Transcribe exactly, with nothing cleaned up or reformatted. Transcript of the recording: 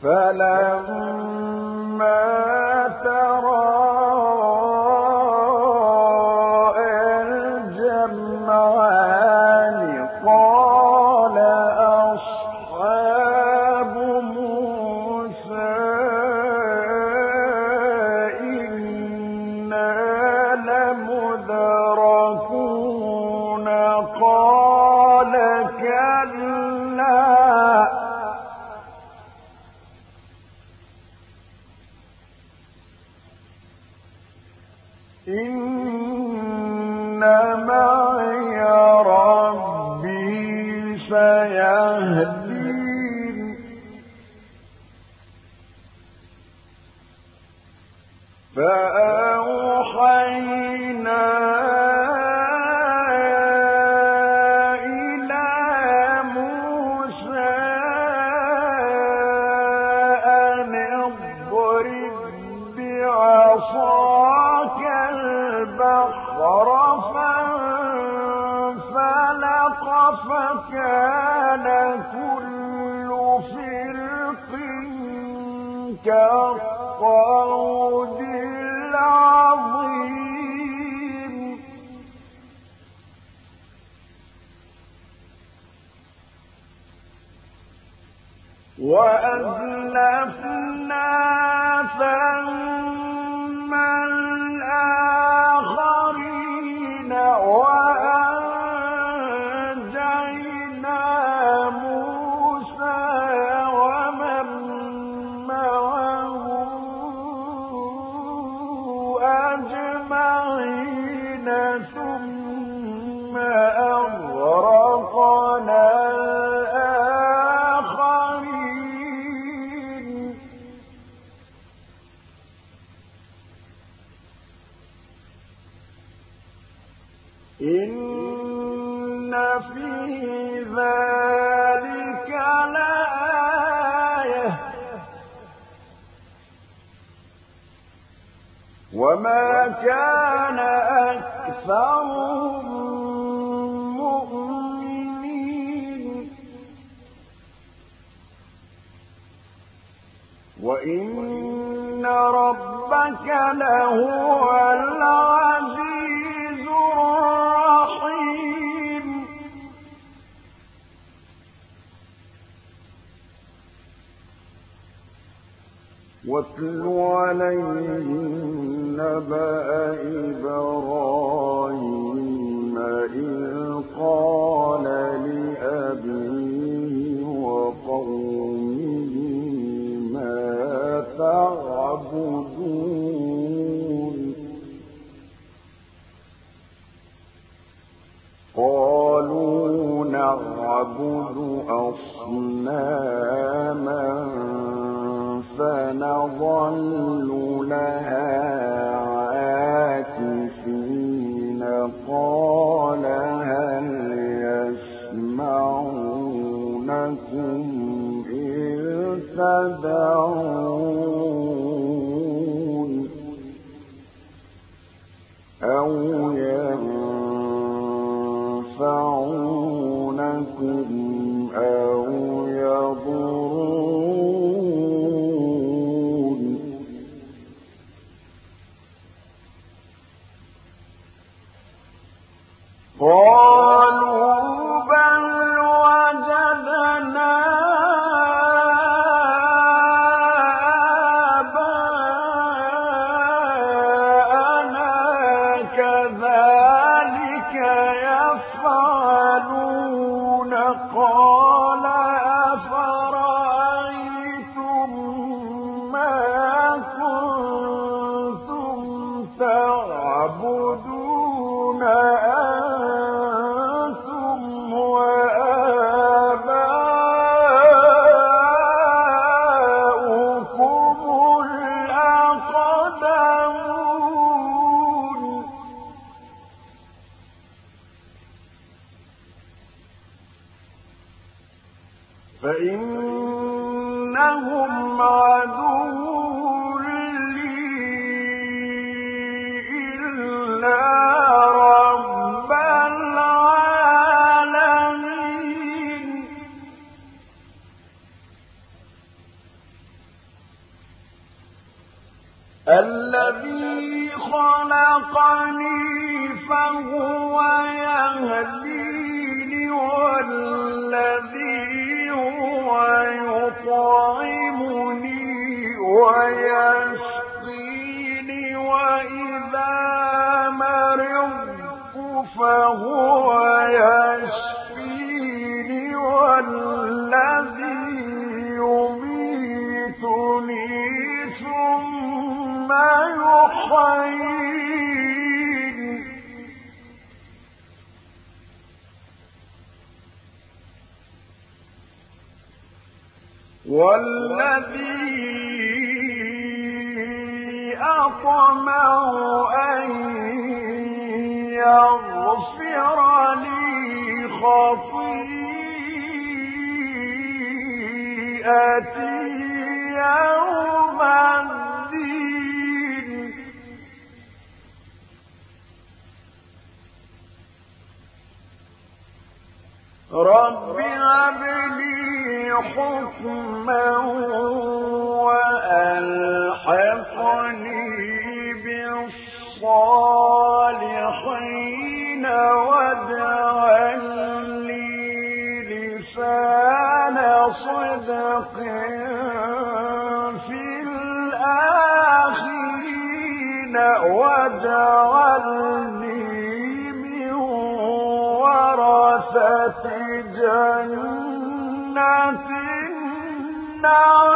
فلما تراءى الجمعان قال أصحاب موسى إنا لمدركون قال كلا إن معي ربي سيهدين فأوحينا إلى موسى أن اضرب بعصاك البحر فانفلق فكان كل فرق كالطود العظيم وأزلفنا ثم الآخرين وأنجينا موسى ومن معه أجمعين ثم أغرقنا الآخرين إن في ذلك لآية وما كان أكثرهم مؤمنين وإن ربك لهو العزيز الرحيم واتل عليهم نبأ إبراهيم إذ قال لأبيه وقومه ما تعبدون قالوا نعبد أصناما فنظل لها عاكفين قال هل يسمعونكم إذ تدعون أو ينفعونكم أو يضرون قالوا بل وجدنا آباءنا كذلك يفعلون قال أفرأيتم ما كنتم تعبدون أنتم وآباؤكم الأقدمون فإنهم عدو لي إلا رب العالمين الذي خلقني فهو يهديني والذي هو يطعمني ويسقيني وإذا مرضت فهو يشفيني والذي يميتني ثم يحييني والذي أطمع أن يغفر لي خطيئتي يوم الدين رب هب لي حكما وألحقني بالصالحين واجعل لي لسان صدق في الآخرين واجعلني من ورثة جنة النعيم